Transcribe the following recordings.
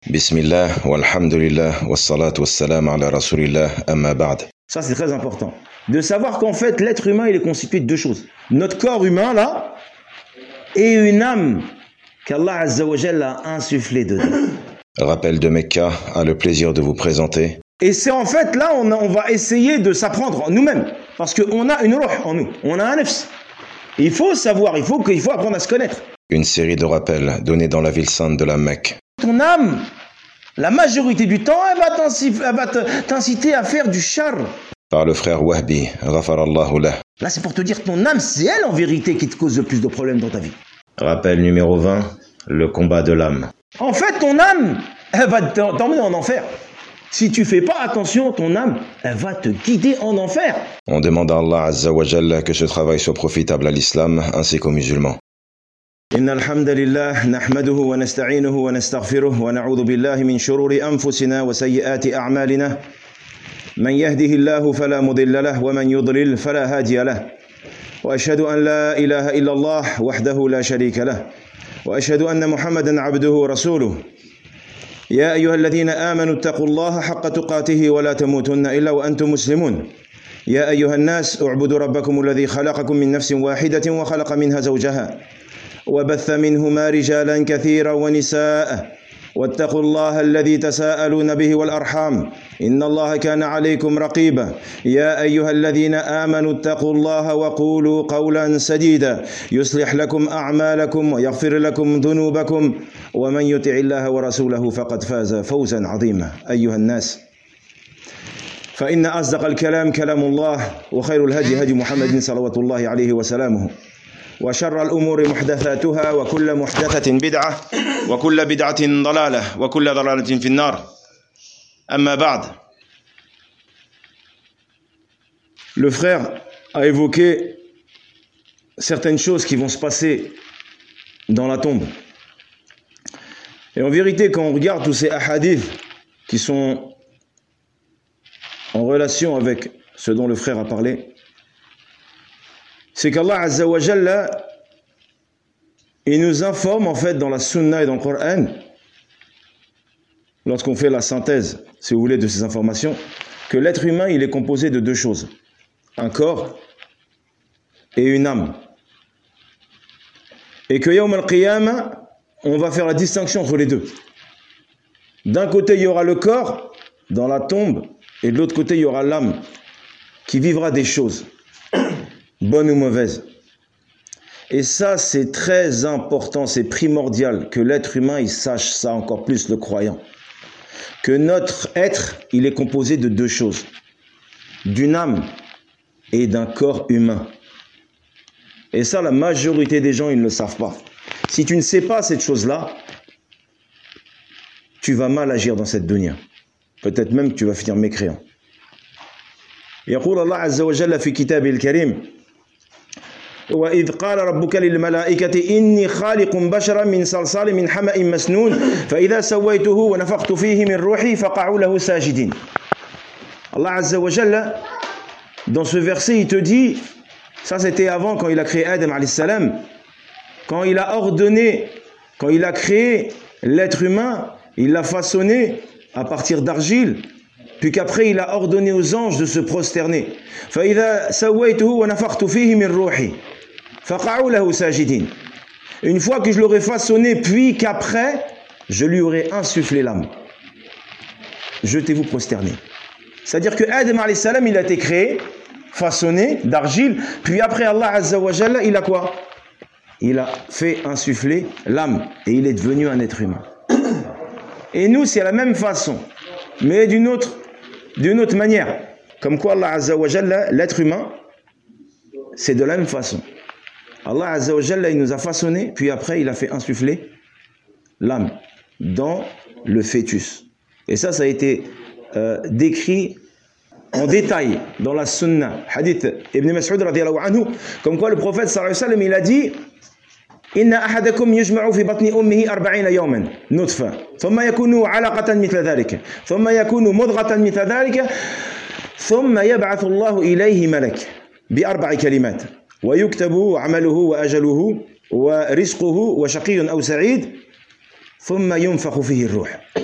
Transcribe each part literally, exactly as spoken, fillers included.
Bismillah, walhamdulillah, wassalatu wassalam ala rasulillah, amma ba'd. Ça, c'est très important. De savoir qu'en fait, l'être humain, il est constitué de deux choses. Notre corps humain, là, et une âme qu'Allah Azza wa Jalla a insufflé dedans. Rappel de Mecca a le plaisir de vous présenter. Et c'est en fait, là, on, a, on va essayer de s'apprendre nous-mêmes. Parce qu'on a une ruh en nous, on a un nefs. Il faut savoir, il faut, il faut apprendre à se connaître. Une série de rappels donnés dans la ville sainte de la Mecque. Ton âme, la majorité du temps, elle va t'inciter à faire du char. Par le frère Wahbi, ghafarallahu lah. Là, c'est pour te dire que ton âme, c'est elle en vérité qui te cause le plus de problèmes dans ta vie. Rappel numéro vingt, le combat de l'âme. En fait, ton âme, elle va t'emmener en enfer. Si tu fais pas attention, ton âme, elle va te guider en enfer. On demande à Allah Azza wa Jalla que ce travail soit profitable à l'islam ainsi qu'aux musulmans. إن الحمد لله نحمده ونستعينه ونستغفره ونعوذ بالله من شرور أنفسنا وسيئات أعمالنا من يهده الله فلا مضل له ومن يضلل فلا هادي له وأشهد أن لا إله إلا الله وحده لا شريك له وأشهد أن محمدا عبده ورسوله يا أيها الذين آمنوا اتقوا الله حق تقاته ولا تموتن إلا وأنتم مسلمون يا أيها الناس اعبدوا ربكم الذي خلقكم من نفس واحدة وخلق منها زوجها وبث منهما رجالا كثيرا ونساء واتقوا الله الذي تساءلون به والأرحام إن الله كان عليكم رقيبا يا أيها الذين آمنوا اتقوا الله وقولوا قولا سديدا يصلح لكم أعمالكم ويغفر لكم ذنوبكم ومن يطع الله ورسوله فقد فاز فوزا عظيما أيها الناس فإن أصدق الكلام كلام الله وخير الهدي هدي محمد صلوات الله عليه وسلامه وشر الأمور محدثاتها وكل محدثة بدعة وكل بدعة ضلالة وكل ضلالة في النار أما بعد. Le frère a évoqué certaines choses qui vont se passer dans la tombe. Et en vérité, quand on regarde tous ces hadiths qui sont en relation avec ce dont le frère a parlé, c'est qu'Allah Azza wa Jalla, il nous informe en fait dans la Sunna et dans le Coran, lorsqu'on fait la synthèse, si vous voulez, de ces informations, que l'être humain, il est composé de deux choses, un corps et une âme. Et que Yawm al-Qiyamah, on va faire la distinction entre les deux. D'un côté, il y aura le corps dans la tombe, et de l'autre côté, il y aura l'âme qui vivra des choses, bonnes ou mauvaises. Et ça, c'est très important, c'est primordial que l'être humain, il sache ça, encore plus le croyant. Que notre être, il est composé de deux choses, d'une âme et d'un corps humain. Et ça, la majorité des gens, ils ne le savent pas. Si tu ne sais pas cette chose-là, tu vas mal agir dans cette dunya. Peut-être même que tu vas finir mécréant. يقول الله عز وجل في كتابه الكريم وإذ قال ربك للملائكة إني خالق بشرا من صلصال من حمأ مسنون فإذا سويته ونفخت فيه من روحي فقعوا له ساجدين. Allah Azza wa Jalla, dans ce verset, il te dit, ça c'était avant quand il a créé Adam alayhi salam, quand il a ordonné, quand il a créé l'être humain, il l'a façonné à partir d'argile, puis qu'après il a ordonné aux anges de se prosterner. فَإِذَا سَوَّيْتُهُ وَنَفَخْتُ فِيهِ مِنْ رُوحِي فَقَعُوا لَهُ سَاجِدِينَ. Une fois que je l'aurai façonné, puis qu'après je lui aurai insufflé l'âme, jetez-vous prosterner. C'est-à-dire que Adam alayhi salam, il a été créé, façonné d'argile, puis après Allah Azza wa Jalla, il a quoi? Il a fait insuffler l'âme, et il est devenu un être humain. Et nous, c'est la même façon, mais d'une autre, d'une autre manière. Comme quoi Allah Azza wa Jalla, l'être humain, c'est de la même façon. Allah Azza wa Jalla, il nous a façonné, puis après il a fait insuffler l'âme dans le fœtus. Et ça, ça a été euh, décrit en détail dans la Sunna. Hadith Ibn Mas'ud radiyallahu anhu, comme quoi le prophète sallallahu alayhi wa sallam, il a dit إن أحدكم يجمع في بطن أمه أربعين يوما نطفة ثم يكون علقة مثل ذلك ثم يكون مضغة مثل ذلك ثم يبعث الله إليه ملك بأربع كلمات ويكتب عمله وأجله ورزقه وشقي أو سعيد ثم ينفخ فيه الروح.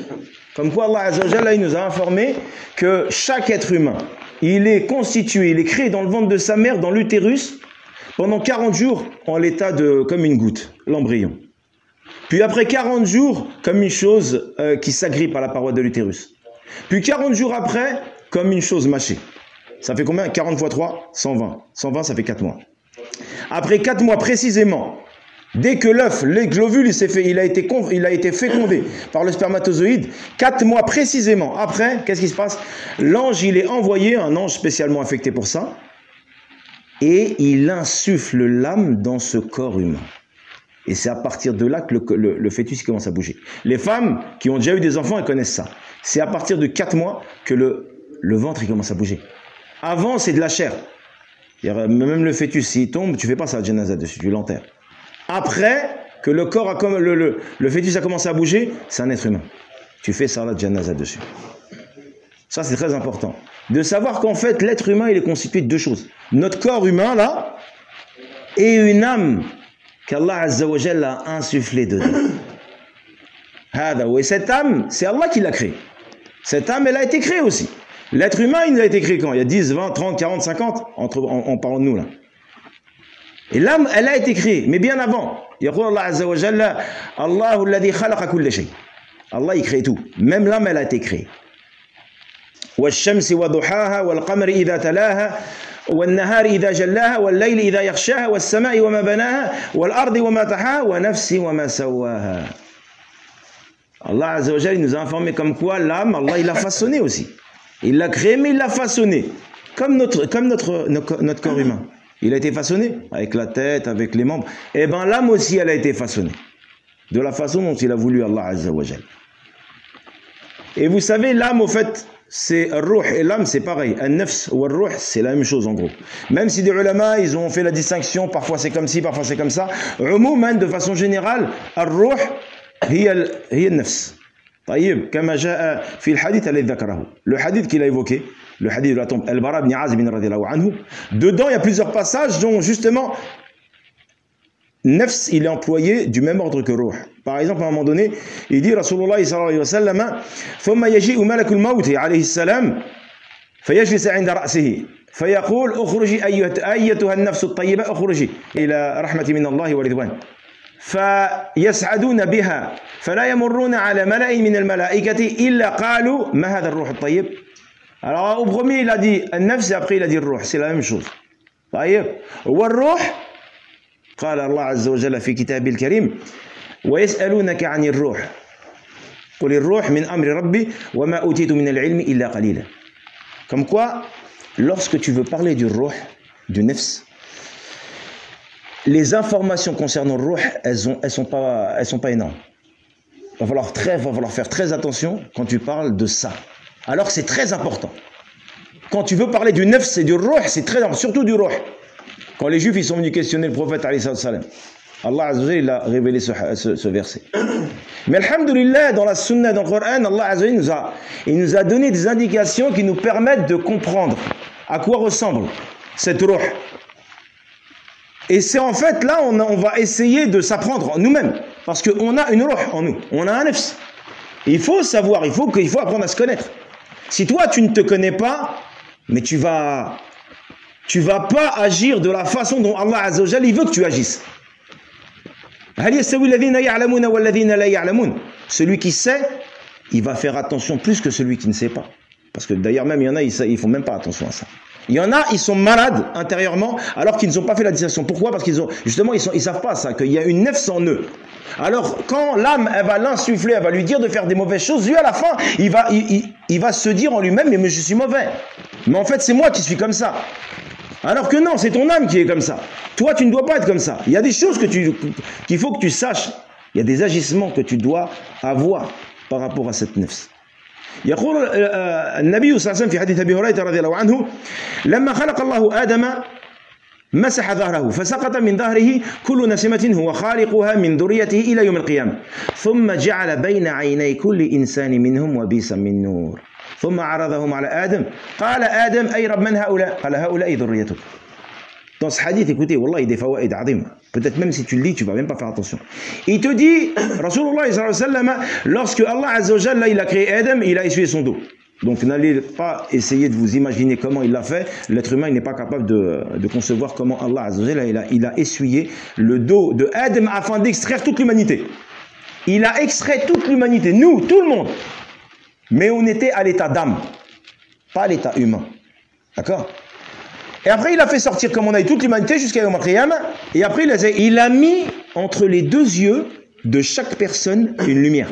Comme quoi Allah Azza wa Jalla, il nous a informé que chaque être humain, il est constitué, il est créé dans le ventre de sa mère, dans l'utérus, pendant quarante jours en l'état de comme une goutte, l'embryon. Puis après quarante jours, comme une chose euh, qui s'agrippe à la paroi de l'utérus. Puis quarante jours après, comme une chose mâchée. Ça fait combien? quarante fois trois, cent vingt. cent vingt, ça fait quatre mois. Après quatre mois précisément, dès que l'œuf, l'ovule, il s'est fait, il a été, il a été fécondé par le spermatozoïde, quatre mois précisément après, qu'est-ce qui se passe? L'ange, il est envoyé, un ange spécialement affecté pour ça, et il insuffle l'âme dans ce corps humain. Et c'est à partir de là que le, le, le fœtus commence à bouger. Les femmes qui ont déjà eu des enfants, elles connaissent ça. C'est à partir de quatre mois que le, le ventre il commence à bouger. Avant, c'est de la chair. Même le fœtus, s'il tombe, tu fais pas ça, janaza dessus, tu l'enterres. Après que le corps a comme le, le, le fœtus a commencé à bouger, c'est un être humain. Tu fais ça, la janaza dessus. Ça, c'est très important. De savoir qu'en fait, l'être humain, il est constitué de deux choses. Notre corps humain, là, et une âme qu'Allah Azza wa Jalla a insufflé dedans. Et cette âme, c'est Allah qui l'a créée. Cette âme, elle a été créée aussi. L'être humain, il a été créé quand? Il y a dix, vingt, trente, quarante, cinquante, entre, en, en parlant de nous là. Et l'âme, elle a été créée, mais bien avant. يقول Allah Azza wa Jalla, Allahu alladhi khalaqa kulla shay. Allah, il crée tout. Même l'âme, elle a été créée. والشمس وضحاها والقمر إذا تلاها والنهار إذا جلاها والليل إذا يغشاها والسماء وما بناها والأرض وما طحاها ونفس وما سواها. Allah Azza wa Jalla nous a informé comme quoi l'âme, Allah il l'a façonné aussi. Il l'a créé mais il l'a façonné. Comme notre, comme notre, notre, notre corps humain. Il a été façonné avec la tête, avec les membres. Et bien l'âme aussi elle a été façonnée. De la façon dont il a voulu Allah Azza wa Jalla. Et vous savez l'âme au fait, c'est al-ruh et l'âme c'est pareil. Al-nafs ou al-ruh c'est la même chose en gros. Même si des ulama ils ont fait la distinction, parfois c'est comme ci, parfois c'est comme ça. Umouman de façon générale, al-ruh هي هي النفس. طيب كما جاء في الحديث الذي ذكره. Le hadith qu'il a évoqué, le hadith de la tombe Al-Bara ibn Azib radhiyallahu anhu, dedans il y a plusieurs passages dont justement nafs il est employé du même ordre que ruh. Par exemple à un moment donné, il dit Rasulullah sallallahu alayhi wa sallam ثم يجيء ملك الموت عليه السلام فيجلس عند رأسه فيقول اخرجي ايتها النفس الطيبة اخرجي إلى رحمة من الله ورضوان فيسعدون بها فلا يمرون على ملأ من الملائكة إلا قالوا ما هذا الروح الطيب. Alors au premier il a dit النفس et après il a dit الروح, c'est la même chose. طيب والروح قال الله عز وجل في كتابه الكريم ويسألونك عن الروح قل الروح من أمر ربي وما أوتيت من العلم إلا قليلا. Comme quoi lorsque tu veux parler du ruh, du nafs, les informations concernant le ruh, elles ont, elles sont pas, elles sont pas énormes. Il va falloir très, va falloir faire très attention quand tu parles de ça. Alors que c'est très important. Quand tu veux parler du nafs et du ruh, c'est très important, surtout du ruh. Quand les Juifs ils sont venus questionner le prophète alayhi salam, Allah Azza wa Jalla il a révélé ce, ce, ce verset. Mais alhamdoulilah, dans la sunna, dans le Coran, Allah Azza wa Jalla nous a, il nous a donné des indications qui nous permettent de comprendre à quoi ressemble cette ruh. Et c'est en fait là, on, a, on va essayer de s'apprendre nous-mêmes. Parce qu'on a une ruh en nous, on a un nafs. Il faut savoir, il faut, il faut apprendre à se connaître. Si toi tu ne te connais pas, mais tu vas, tu vas pas agir de la façon dont Allah Azza wa Jalla il veut que tu agisses. Celui qui sait, il va faire attention plus que celui qui ne sait pas. Parce que d'ailleurs même il y en a, ils ne font même pas attention à ça. Il y en a, ils sont malades intérieurement alors qu'ils n'ont pas fait la distinction. Pourquoi? Parce qu'ils ont justement ils ne ils savent pas ça, qu'il y a une nefs en eux. Alors quand l'âme elle va l'insuffler, elle va lui dire de faire des mauvaises choses, lui à la fin il va, il, il, il va se dire en lui-même mais je suis mauvais. Mais en fait c'est moi qui suis comme ça. Alors que non, c'est ton âme qui est comme ça. Toi tu ne dois pas être comme ça. Il y a des choses que tu, qu'il faut que tu saches. Il y a des agissements que tu dois avoir par rapport à cette nefs. يقول النبي صلى الله عليه وسلم في حديث أبي هريرة رضي الله عنه لما خلق الله آدم مسح ظهره فسقط من ظهره كل نسمة هو خالقها من ذريته إلى يوم القيامة ثم جعل بين عيني كل إنسان منهم وبيسا من نور ثم عرضهم على آدم قال آدم أي رب من هؤلاء قال هؤلاء ذريتك. Dans ce hadith, écoutez, wallah, il y a des fawaïd adim. Peut-être même si tu le lis, tu ne vas même pas faire attention. Il te dit, Rasulullah sallallahu alayhi wa sallam, lorsque Allah Azza wa Jalla, il a créé Adam, il a essuyé son dos. Donc n'allez pas essayer de vous imaginer comment il l'a fait. L'être humain, il n'est pas capable de, de concevoir comment Allah Azza wa Jalla, il a, il a essuyé le dos de Adam afin d'extraire toute l'humanité. Il a extrait toute l'humanité, nous, tout le monde. Mais on était à l'état d'âme, pas à l'état humain. D'accord? Et après, il a fait sortir, comme on a dit, toute l'humanité jusqu'à Yom Al-Qiyamah. Et après, il a, il a mis entre les deux yeux de chaque personne une lumière.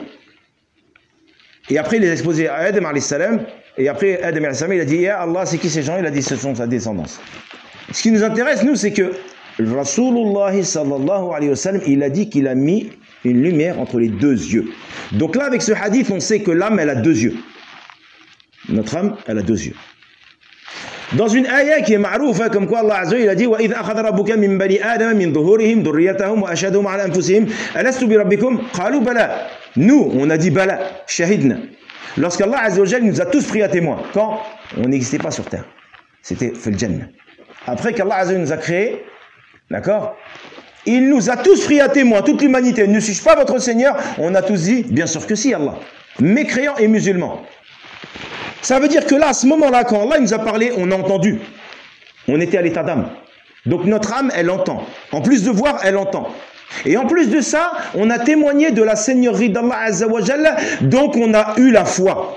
Et après, il les a exposés à Adam alayhi salam. Et après, Adam alayhi salam, il a dit, ya Allah, c'est qui ces gens? Il a dit, ce sont sa descendance. Ce qui nous intéresse, nous, c'est que Rasulullah sallallahu alayhi wa sallam, il a dit qu'il a mis une lumière entre les deux yeux. Donc là, avec ce hadith, on sait que l'âme, elle a deux yeux. Notre âme, elle a deux yeux. Dans une ayah qui est ma'roufa, comme quoi Allah Azza wa Jalla, il a dit وَإِذْ أَخَذَ رَبُّكَ مِنْ بَنِي آدَمَ مِنْ ظُهُورِهِمْ ذُرِّيَّتَهُمْ وَأَشْهَدَهُمْ عَلَى أَنفُسِهِمْ أَلَسْتُ بِرَبِّكُمْ قَالُوا بَلَى. Nous, on a dit bala, shahidna. Lorsqu'Allah Azza wa Jalla nous a tous pris à témoin, quand on n'existait pas sur terre, c'était fil jannah. Après qu'Allah Azza wa Jalla nous a créés, d'accord, il nous a tous pris à témoin, toute l'humanité. Ne suis-je pas votre Seigneur? On a tous dit, bien sûr que si, Allah. Mécréants et musulmans. Ça veut dire que là, à ce moment-là, quand Allah nous a parlé, on a entendu. On était à l'état d'âme. Donc notre âme, elle entend. En plus de voir, elle entend. Et en plus de ça, on a témoigné de la seigneurie d'Allah Azza wa Jalla, donc on a eu la foi.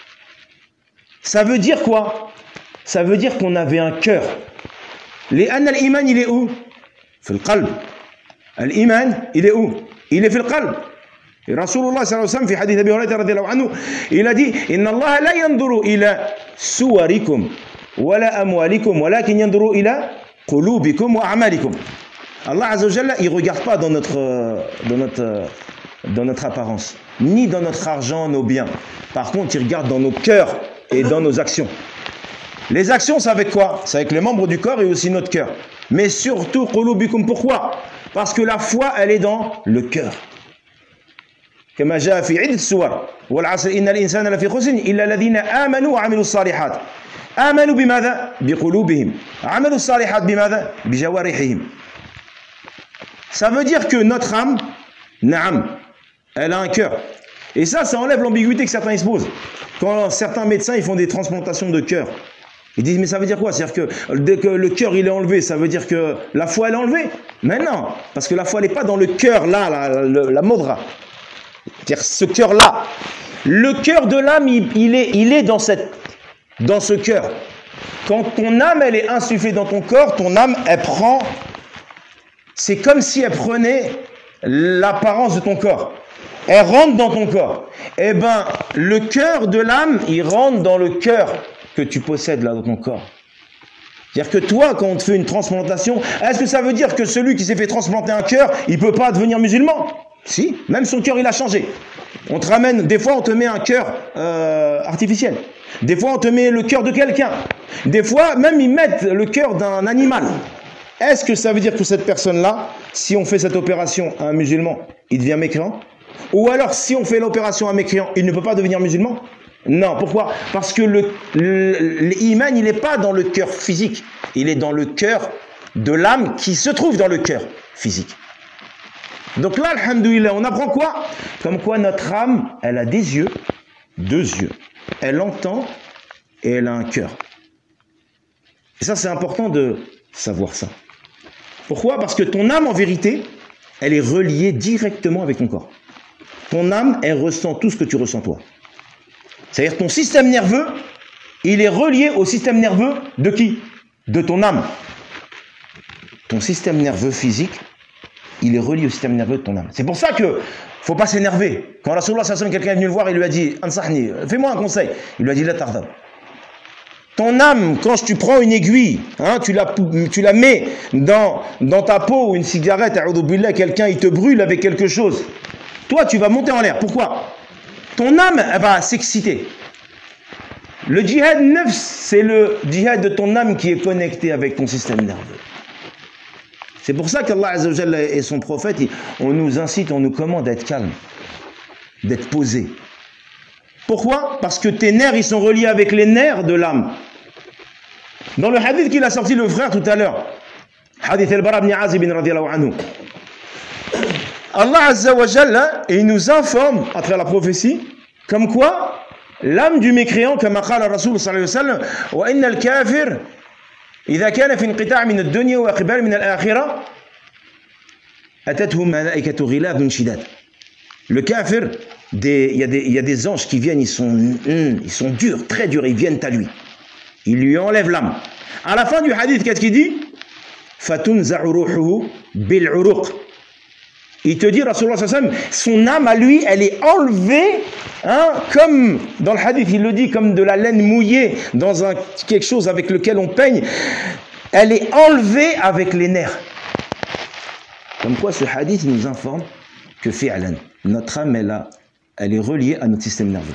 Ça veut dire quoi? Ça veut dire qu'on avait un cœur. L'an al-iman, il est où? Fil qalb. Al-iman, il est où? Il est fil qalb. Et Rasulullah sallallahu alayhi wa sallam, fi hadith Abi Hurayra radiyallahu anhu, il a dit, Inna Allah la yanduru ila suwarikum, wala amwalikum, walakin yanduru ila qulubikum wa a'malikum. Allah Azza wa Jalla, il ne regarde pas dans notre, dans, notre, dans notre apparence, ni dans notre argent, nos biens. Par contre, il regarde dans nos cœurs et dans nos actions. Les actions, c'est avec quoi? C'est avec les membres du corps et aussi notre cœur. Mais surtout, qulubikum, pourquoi? Parce que la foi, elle est dans le cœur. كما جاء في عدة سور والعصر إن الإنسان لفي خسر إلا الذين آمنوا وعملوا الصالحات آمنوا بماذا؟ بقلوبهم عملوا الصالحات بماذا؟ بجوارحهم. Ça veut dire que notre âme, naam, elle a un cœur. Et ça, ça enlève l'ambiguïté que certains exposent. Quand certains médecins ils font des transplantations de cœur, ils disent mais ça veut dire quoi? C'est-à-dire que dès que le cœur il est enlevé, ça veut dire que la foi elle est enlevée? Mais non, parce que la foi elle n'est pas dans le cœur là, la, la, la modra. C'est-à-dire ce cœur-là, le cœur de l'âme, il, il, est, il est dans, cette, dans ce cœur. Quand ton âme, elle est insufflée dans ton corps, ton âme, elle prend, c'est comme si elle prenait l'apparence de ton corps. Elle rentre dans ton corps. Eh bien, le cœur de l'âme, il rentre dans le cœur que tu possèdes là dans ton corps. C'est-à-dire que toi, quand on te fait une transplantation, est-ce que ça veut dire que celui qui s'est fait transplanter un cœur, il ne peut pas devenir musulman? Si, même son cœur il a changé. On te ramène, des fois on te met un cœur euh, artificiel. Des fois on te met le cœur de quelqu'un. Des fois même ils mettent le cœur d'un animal. Est-ce que ça veut dire que cette personne-là, si on fait cette opération à un musulman, il devient mécréant? Ou alors si on fait l'opération à un mécréant, il ne peut pas devenir musulman? Non, pourquoi? Parce que le, le, l'iman il n'est pas dans le cœur physique. Il est dans le cœur de l'âme qui se trouve dans le cœur physique. Donc là, alhamdoulilah, on apprend quoi? Comme quoi notre âme, elle a des yeux, deux yeux. Elle entend et elle a un cœur. Et ça, c'est important de savoir ça. Pourquoi? Parce que ton âme, en vérité, elle est reliée directement avec ton corps. Ton âme, elle ressent tout ce que tu ressens toi. C'est-à-dire ton système nerveux, il est relié au système nerveux de qui? De ton âme. Ton système nerveux physique, il est relié au système nerveux de ton âme. C'est pour ça que faut pas s'énerver. Quand Rasulullah sallallahu alayhi wa sallam, quelqu'un est venu le voir, il lui a dit Ansahni, fais-moi un conseil. Il lui a dit la tardab. Ton âme, quand tu prends une aiguille, hein, tu, la, tu la mets dans, dans ta peau ou une cigarette, quelqu'un il te brûle avec quelque chose. Toi, tu vas monter en l'air. Pourquoi? Ton âme elle va s'exciter. Le djihad neuf, c'est le djihad de ton âme qui est connecté avec ton système nerveux. C'est pour ça qu'Allah Azza wa Jalla et son prophète, on nous incite, on nous commande d'être calme, d'être posé. Pourquoi? Parce que tes nerfs, ils sont reliés avec les nerfs de l'âme. Dans le hadith qu'il a sorti le frère tout à l'heure, Hadith al-Bara ibn Azib radiyallahu anhu. Allah Azza wa Jalla, il nous informe à travers la prophétie comme quoi l'âme du mécréant, comme a dit le Rasoul sallallahu alayhi wa sallam, wa inna al-kafir idha kana fi inqita' min ad-dunya wa iqbal min al-akhirah atathu malaikatu ghilabun shidad. Le kafir, il y, y a des anges qui viennent, ils sont, mm, ils sont durs, très durs, ils viennent à lui. Ils lui enlèvent l'âme. À la fin du hadith, qu'est-ce qu'il dit? Fatunza'u ruhuhu bil uruq. Il te dit, Rasulullah sallallahu alayhi wa sallam, son âme à lui, elle est enlevée, hein, comme dans le hadith, il le dit, comme de la laine mouillée dans un, quelque chose avec lequel on peigne. Elle est enlevée avec les nerfs. Comme quoi, ce hadith nous informe que fi'lan, notre âme, elle, a, elle est reliée à notre système nerveux.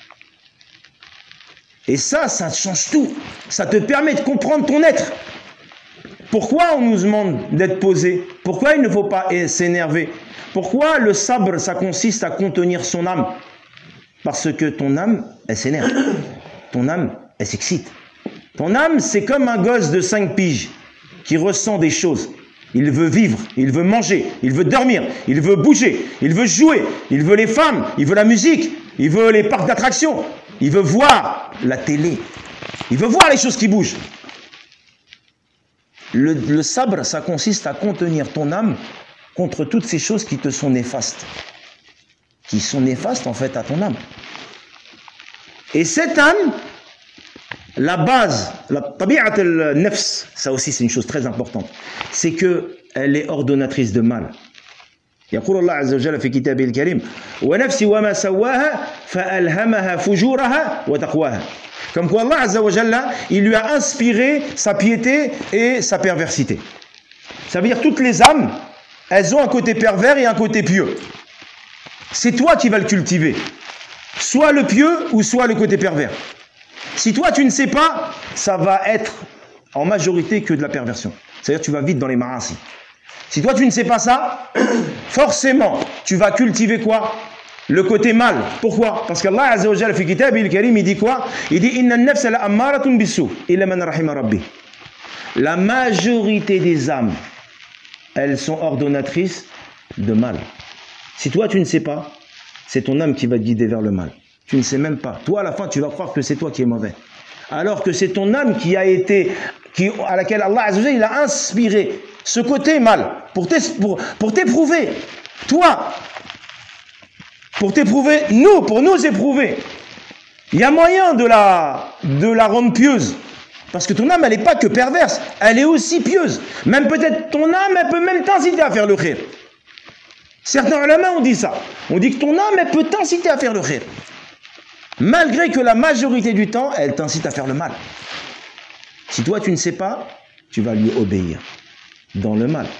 Et ça, ça change tout. Ça te permet de comprendre ton être. Pourquoi on nous demande d'être posé? Pourquoi il ne faut pas s'énerver? Pourquoi le sabre, ça consiste à contenir son âme? Parce que ton âme, elle s'énerve. Ton âme, elle s'excite. Ton âme, c'est comme un gosse de cinq piges qui ressent des choses. Il veut vivre, il veut manger, il veut dormir, il veut bouger, il veut jouer, il veut les femmes, il veut la musique, il veut les parcs d'attractions, il veut voir la télé, il veut voir les choses qui bougent. Le, le sabre, ça consiste à contenir ton âme contre toutes ces choses qui te sont néfastes, qui sont néfastes en fait à ton âme. Et cette âme, la base, la tabi'at al-nafs, ça aussi c'est une chose très importante, c'est qu'elle est ordonnatrice de mal. يقول الله عز وجل في كتابه الكريم ونفس وما سواها فألهمها فجورها وتقواها. Comme quoi Allah Azza wa Jalla, il lui a inspiré sa piété et sa perversité. Ça veut dire toutes les âmes, elles ont un côté pervers et un côté pieux. C'est toi qui vas le cultiver. Soit le pieux ou soit le côté pervers. Si toi tu ne sais pas, ça va être en majorité que de la perversion. C'est-à-dire tu vas vite dans les marassis. Si toi tu ne sais pas ça, forcément tu vas cultiver quoi? Le côté mal. Pourquoi? Parce qu'Allah Azza wa Jalla fi kitab al-karim, il dit quoi? Il dit inna an-nafsa la'ammaratun bis-su' illa man rahima rabbi. La majorité des âmes, elles sont ordonnatrices de mal. Si toi tu ne sais pas, c'est ton âme qui va te guider vers le mal. Tu ne sais même pas. Toi à la fin tu vas croire que c'est toi qui es mauvais. Alors que c'est ton âme qui a été, qui, à laquelle Allah Azza wa Jalla il a inspiré ce côté mal pour t'éprouver. Toi, pour t'éprouver, nous, pour nous éprouver. Il y a moyen de la, de la rendre pieuse. Parce que ton âme, elle n'est pas que perverse, elle est aussi pieuse. Même peut-être ton âme, elle peut même t'inciter à faire le khir. Certains ulama ont dit ça. On dit que ton âme, elle peut t'inciter à faire le khir. Malgré que la majorité du temps, elle t'incite à faire le mal. Si toi, tu ne sais pas, tu vas lui obéir dans le mal.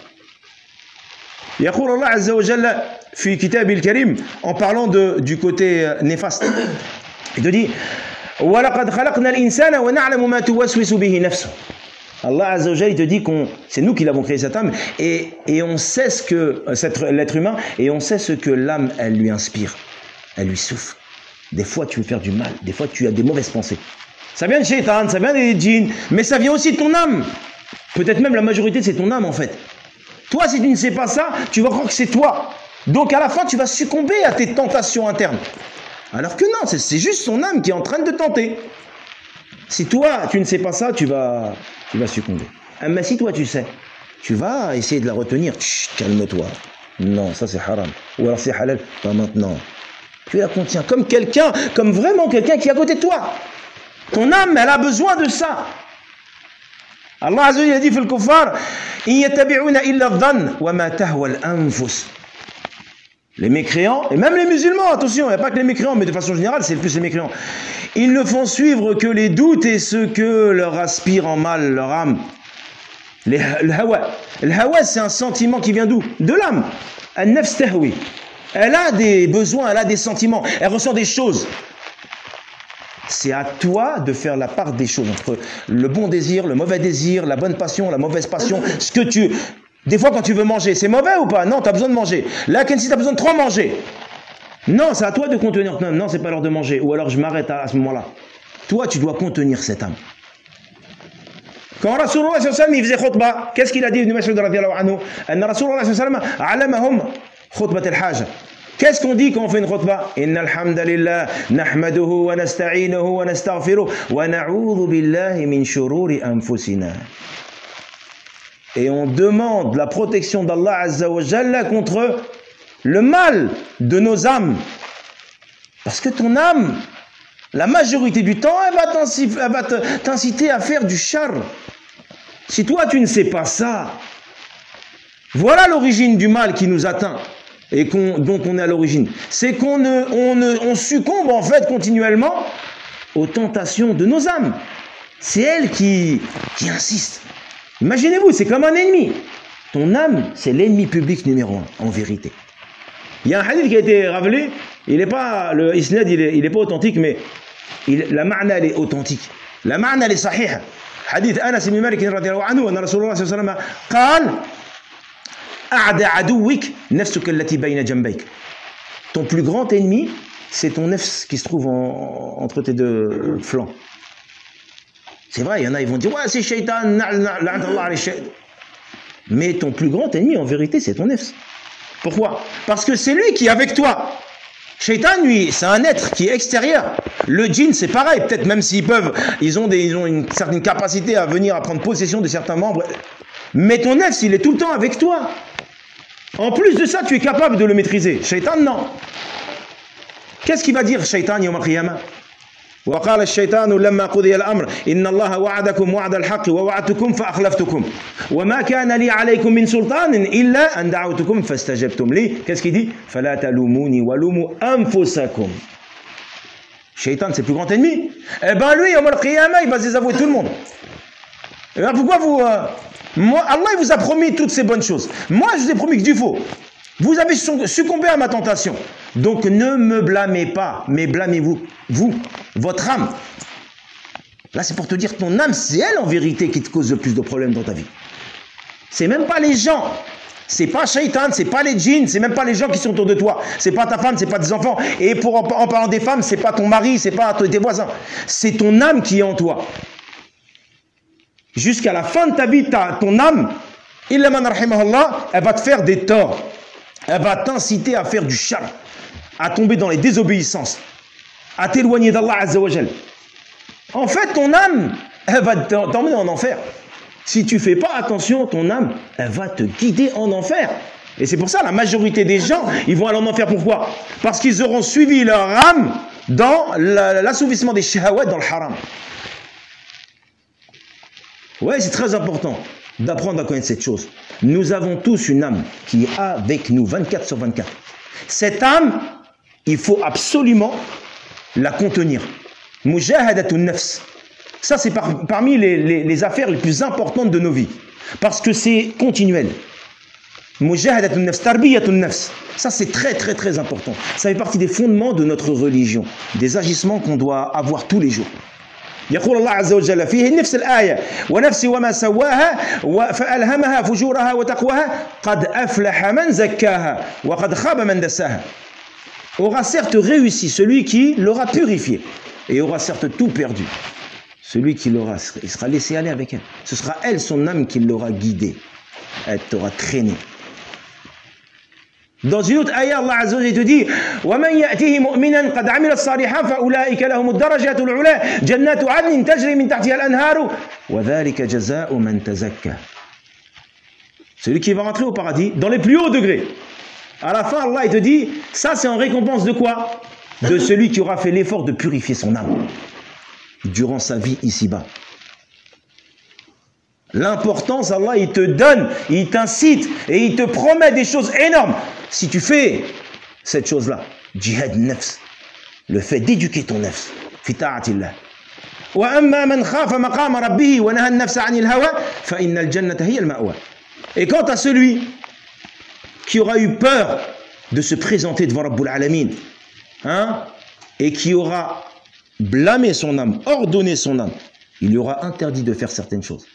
يقول الله عز وجل في كتابه الكريم en parlant de, du côté néfaste. Il te dit وَلَقَدْ خَلَقْنَا الْإِنسَانَ وَنَعْلَمُ مَا تُوَسْوِسُ بِهِ نَفْسُهُ. Allah Azza wa Jalla, il te dit qu'on c'est nous qui l'avons créé cette âme et, et on sait ce que cet, l'être humain et on sait ce que l'âme elle lui inspire, elle lui souffle. Des fois tu veux faire du mal, des fois tu as des mauvaises pensées. Ça vient de shaitan, ça vient des djinns, mais ça vient aussi de ton âme. Peut-être même la majorité c'est ton âme en fait. Toi, si tu ne sais pas ça, tu vas croire que c'est toi. Donc à la fin, tu vas succomber à tes tentations internes. Alors que non, c'est juste son âme qui est en train de te tenter. Si toi, tu ne sais pas ça, tu vas, tu vas succomber. Mais si toi, tu sais, tu vas essayer de la retenir. Chut, calme-toi. Non, ça c'est haram. Ou alors c'est halal. Pas maintenant. Tu la contiens comme quelqu'un, comme vraiment quelqu'un qui est à côté de toi. Ton âme, elle a besoin de ça. Allah Azza wa Jalla dit في الكفار إن يتبعون إلا الظن وما تهوى الأنفس. Les mécréants, et même les musulmans, attention, il n'y a pas que les mécréants, mais de façon générale, c'est plus les mécréants. Ils ne font suivre que les doutes et ce que leur aspire en mal leur âme. Les, le hawa. Le hawa, c'est un sentiment qui vient d'où? De l'âme. An-nafs tahwi. Elle a des besoins, elle a des sentiments, elle ressent des choses. C'est à toi de faire la part des choses entre le bon désir, le mauvais désir, la bonne passion, la mauvaise passion. Ce que tu... Des fois, quand tu veux manger, c'est mauvais ou pas? Non, tu as besoin de manger. Là, si tu as besoin de trop manger. Non, c'est à toi de contenir ton âme. Non, c'est pas l'heure de manger. Ou alors, je m'arrête à, à ce moment-là. Toi, tu dois contenir cette âme. Quand Rasulullah sallallahu alayhi wa sallam il faisait khutbah, qu'est-ce qu'il a dit Ibn Mas'ud radiyallahu anhu? Anna Rasulullah sallallahu alayhi wa sallam alamahum khutbat al-haja. Qu'est-ce qu'on dit quand on fait une khutbah? Inna alhamdulillah, nahmaduhu wa nasta'inuhu wa nastaghfiruh wa na'udhu billahi min shururi anfusina. Et on demande la protection d'Allah Azza wa Jalla contre le mal de nos âmes. Parce que ton âme, la majorité du temps, elle va t'inciter à faire du char. Si toi tu ne sais pas ça, voilà l'origine du mal qui nous atteint et qu'on, dont on est à l'origine. C'est qu'on ne, on ne, on succombe en fait continuellement aux tentations de nos âmes. C'est elle qui, qui insiste. Imaginez-vous, c'est comme un ennemi. Ton âme, c'est l'ennemi public numéro un, en vérité. Il y a un hadith qui a été révélé, il n'est pas, le isnad, il n'est il est pas authentique, mais il, la ma'na, elle est authentique. La ma'na, elle est sahih. Hadith Anas ibn Malik radiyallahu anhu, anna Rasulullah sallallahu alayhi wa sallam, qal, a'da adouik, nafsuka allati bayna jambayk. Ton plus grand ennemi, c'est ton nefs qui se trouve en, entre tes deux flancs. C'est vrai, il y en a, ils vont dire, ouais, c'est shaitan, mais ton plus grand ennemi, en vérité, c'est ton nefs. Pourquoi? Parce que c'est lui qui est avec toi. Shaitan, lui, c'est un être qui est extérieur. Le djinn, c'est pareil. Peut-être même s'ils peuvent, ils ont, des, ils ont une certaine capacité à venir à prendre possession de certains membres. Mais ton nefs, il est tout le temps avec toi. En plus de ça, tu es capable de le maîtriser. Shaitan, non. Qu'est-ce qu'il va dire, Shaitan, yawm al-qiyamah? وقال الشيطان لما قضي الأمر إن الله وعدكم وعد الحق ووعدتكم فأخلفتكم وما كان لي عليكم من سلطان إلا أن دعوتكم فاستجبتم لي. Qu'est-ce qu'il dit? فلا تلوموني ولوموا أنفسكم. Shaitan, c'est le plus grand ennemi. Eh ben lui, yawm al-qiyamah, il va désavouer tout le monde. Et ben pourquoi vous... Euh, moi, Allah il vous a promis toutes ces bonnes choses. Moi, je vous ai promis que du faux. Vous avez succombé à ma tentation. Donc ne me blâmez pas, mais blâmez-vous, vous, votre âme. Là, c'est pour te dire que ton âme, c'est elle en vérité qui te cause le plus de problèmes dans ta vie. C'est même pas les gens. C'est pas Shaitan, c'est pas les djinns, c'est même pas les gens qui sont autour de toi. C'est pas ta femme, c'est pas tes enfants. Et pour, en, en parlant des femmes, c'est pas ton mari, c'est pas tes voisins. C'est ton âme qui est en toi. Jusqu'à la fin de ta vie, ta, ton âme, illa man rahimahullah, elle va te faire des torts. Elle va t'inciter à faire du char, à tomber dans les désobéissances, à t'éloigner d'Allah Azza wa Jal. En fait, ton âme, elle va t'emmener en enfer. Si tu ne fais pas attention, ton âme, elle va te guider en enfer. Et c'est pour ça, la majorité des gens, ils vont aller en enfer. Pourquoi? Parce qu'ils auront suivi leur âme dans l'assouvissement des shahawat, dans le haram. Ouais, c'est très important d'apprendre à connaître cette chose. Nous avons tous une âme qui est avec nous vingt-quatre sur vingt-quatre. Cette âme, il faut absolument la contenir. Mujahadatun nafs. Ça, c'est par, parmi les, les, les affaires les plus importantes de nos vies. Parce que c'est continuel. Mujahadatun nafs, tarbiyatun nafs. Ça, c'est très, très, très important. Ça fait partie des fondements de notre religion. Des agissements qu'on doit avoir tous les jours. يقول الله عز وجل فيه نفس الآية ونفس وما سواها فألهمها فجورها وتقواها قد أفلح من زكاها وقد خاب من دساها. Aura certes réussi celui qui l'aura purifié et aura certes tout perdu celui qui l'aura, il sera laissé aller avec elle. Ce sera elle, son âme, qui l'aura guidé. Elle t'aura traîné. Dans une autre ayah, Allah Azza wa Jalla te dit وَمَنْ يَأْتِهِ مُؤْمِنًا قَدْ عَمِلَ الصَّالِحَاتِ فَأُولَٰئِكَ لَهُمُ الدَّرَجَاتُ الْعُلَىٰ جَنَّاتُ عَدْنٍ تَجْرِي مِنْ تَحْتِهَا الْأَنْهَارُ وَذَلِكَ جَزَاءُ مَنْ تَزَكَّىٰ. Celui qui va rentrer au paradis dans les plus hauts degrés. À la fin, Allah il te dit, ça c'est en récompense de quoi? De celui qui aura fait l'effort de purifier son âme durant sa vie ici-bas. L'importance, Allah, il te donne, il t'incite et il te promet des choses énormes. Si tu fais cette chose-là, jihad nafs, le fait d'éduquer ton nafs, fi ta'atillah. Wa amma man khafa maqama rabbih wa naha an-nafs 'anil hawa fa innal jannata hiya al-ma'wa. Et quant à celui qui aura eu peur de se présenter devant Rabbul Alamin, hein, et qui aura blâmé son âme, ordonné son âme, il lui aura interdit de faire certaines choses.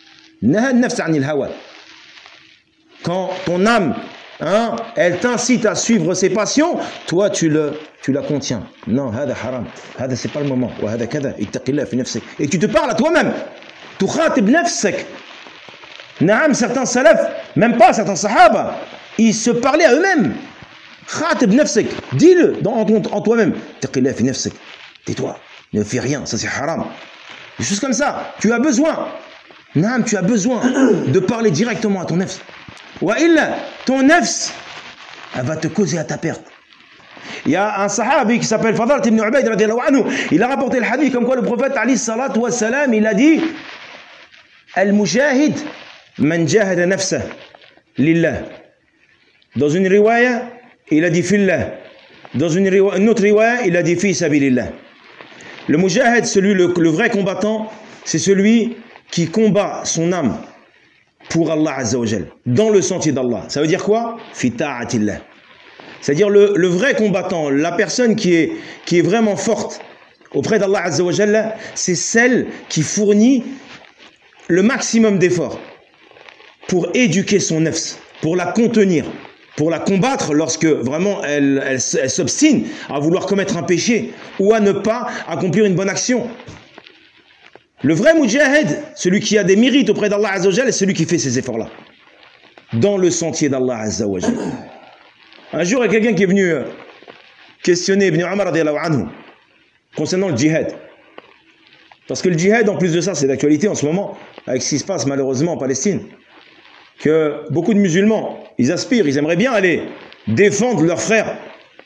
Quand ton âme, hein, elle t'incite à suivre ses passions, toi tu, le, tu la contiens. Non, hada haram, hada c'est pas le moment, et tu te parles à toi-même. tukhatib nafsak. Naam, certains salafs, même pas certains sahaba, ils se parlaient à eux-mêmes. Khatib nafsak, dis-le en, en toi-même. Taqillah fi nafsak, tais-toi, ne fais rien, ça c'est haram. Des choses comme ça, tu as besoin. Naam, tu as besoin de parler directement à ton nafs. Wa illa, ton nafs, elle va te causer à ta perte. Il y a un sahabi qui s'appelle Fadalt ibn Ubayd radiyallahu anhu, il a rapporté le hadith comme quoi le prophète alayhi salatu wa salam, il a dit Al-mujahid man jahada nafsah lillah. Dans une riwaya, il a dit fillah. Dans une, riwaya, une autre riwaya, il a dit fi sabilillah. Le mujahid, celui, le, le vrai combattant, c'est celui qui combat son âme pour Allah Azza wa Jal, dans le sentier d'Allah. Ça veut dire quoi? Fi ta'atillah. C'est-à-dire le, le vrai combattant, la personne qui est, qui est vraiment forte auprès d'Allah Azza wa Jalla, c'est celle qui fournit le maximum d'efforts pour éduquer son nafs, pour la contenir, pour la combattre lorsque vraiment elle, elle, elle s'obstine à vouloir commettre un péché ou à ne pas accomplir une bonne action. Le vrai mujahid, celui qui a des mérites auprès d'Allah Azza wa Jalla, est celui qui fait ces efforts-là, dans le sentier d'Allah Azza wa Jalla. Un jour, il y a quelqu'un qui est venu questionner Ibn Umar radiyallahu anhu concernant le djihad. Parce que le djihad, en plus de ça, c'est d'actualité en ce moment, avec ce qui se passe malheureusement en Palestine. Que beaucoup de musulmans, ils aspirent, ils aimeraient bien aller défendre leurs frères.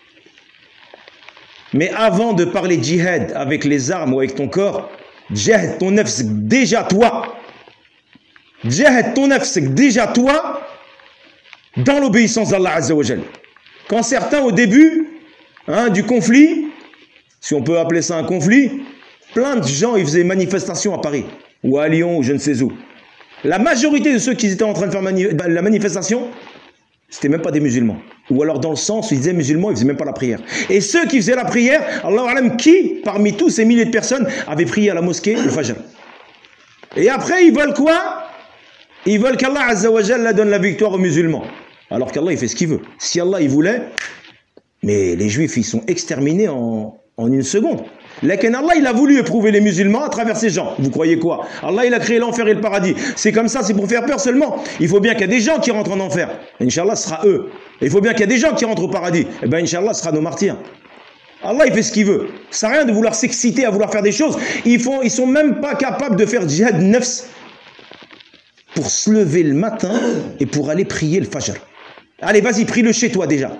Mais avant de parler djihad avec les armes ou avec ton corps, djihad ton nafs, déjà toi. Djihad ton nafs, déjà toi, dans l'obéissance d'Allah Azza wa Jalla. Quand certains, au début hein, du conflit, si on peut appeler ça un conflit, plein de gens, ils faisaient manifestation à Paris, ou à Lyon, ou je ne sais où. La majorité de ceux qui étaient en train de faire mani la manifestation, c'était même pas des musulmans. Ou alors dans le sens où ils disaient musulmans, ils faisaient même pas la prière. Et ceux qui faisaient la prière, Allah alam, qui, parmi tous ces milliers de personnes, avaient prié à la mosquée le Fajr. Et après, ils veulent quoi? Ils veulent qu'Allah Azza wa Jalla donne la victoire aux musulmans. Alors qu'Allah, il fait ce qu'il veut. Si Allah, il voulait, mais les juifs, ils sont exterminés en, en une seconde. Lakin Allah, il a voulu éprouver les musulmans à travers ces gens. Vous croyez quoi? Allah, il a créé l'enfer et le paradis. C'est comme ça, c'est pour faire peur seulement. Il faut bien qu'il y ait des gens qui rentrent en enfer. Inch'Allah, ce sera eux. Et il faut bien qu'il y ait des gens qui rentrent au paradis. Et bien, Inch'Allah, ce sera nos martyrs. Allah, il fait ce qu'il veut. Ça n'a rien de vouloir s'exciter à vouloir faire des choses. Ils font, ils sont même pas capables de faire djihad nafs pour se lever le matin et pour aller prier le fajr. Allez, vas-y, prie-le chez toi déjà.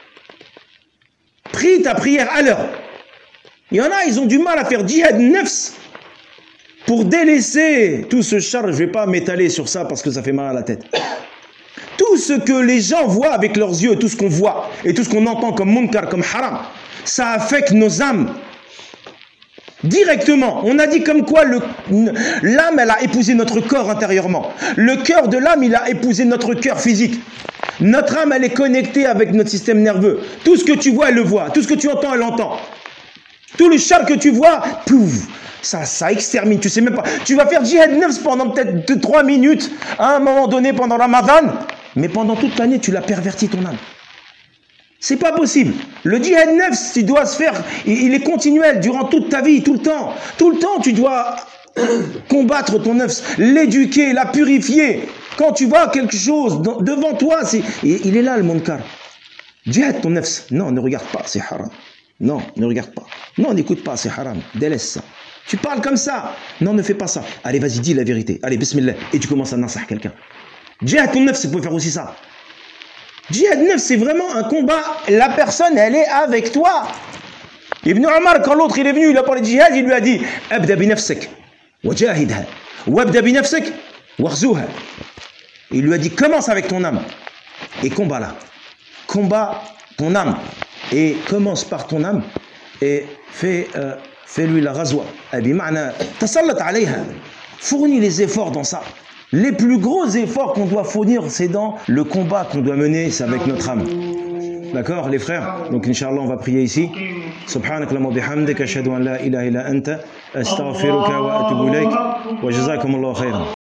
Prie ta prière à l'heure. Il y en a, ils ont du mal à faire djihad nafs pour délaisser tout ce char. Je ne vais pas m'étaler sur ça parce que ça fait mal à la tête. Tout ce que les gens voient avec leurs yeux, tout ce qu'on voit et tout ce qu'on entend comme munkar, comme haram, ça affecte nos âmes. Directement, on a dit comme quoi l'âme, elle a épousé notre corps intérieurement. Le cœur de l'âme, il a épousé notre cœur physique. Notre âme, elle est connectée avec notre système nerveux. Tout ce que tu vois, elle le voit. Tout ce que tu entends, elle l'entend. Tout le char que tu vois, pouf, ça, ça extermine. Tu sais même pas. Tu vas faire djihad nafs pendant peut-être trois minutes, à un moment donné pendant Ramadan, mais pendant toute l'année, tu l'as perverti ton âme. C'est pas possible. Le djihad nafs, il doit se faire, il est continuel durant toute ta vie, tout le temps. Tout le temps, tu dois combattre ton nafs, l'éduquer, la purifier. Quand tu vois quelque chose devant toi, c'est, il est là le munkar. Djihad ton nafs. Non, ne regarde pas, c'est haram. Non, ne regarde pas. Non, n'écoute pas, c'est haram. Délaisse ça. Tu parles comme ça. Non, ne fais pas ça. Allez, vas-y, dis la vérité. Allez, bismillah. Et tu commences à nasah quelqu'un. Djihad ton nafs, tu peux faire aussi ça. Djihad nafs, c'est vraiment un combat. La personne, elle est avec toi. Ibn Umar, quand l'autre il est venu, il a parlé de djihad, il lui a dit Abda bi nafsik, wa jahidha, wa abda bi nafsik, wa khzuha. Il lui a dit commence avec ton âme et combat-la. Combat ton âme et commence par ton âme et fais, euh, fais-lui la razwa. Bima'na tasallat alayha. Fournis les efforts dans ça. Les plus gros efforts qu'on doit fournir, c'est dans le combat qu'on doit mener, c'est avec notre âme. D'accord, les frères? Donc, Inch'Allah, on va prier ici. Subhanak Allahumma bihamdik, ashhadu an la ilaha illa anta, astaghfiruka wa atubu ilayk, wa jazakumullahu khairan.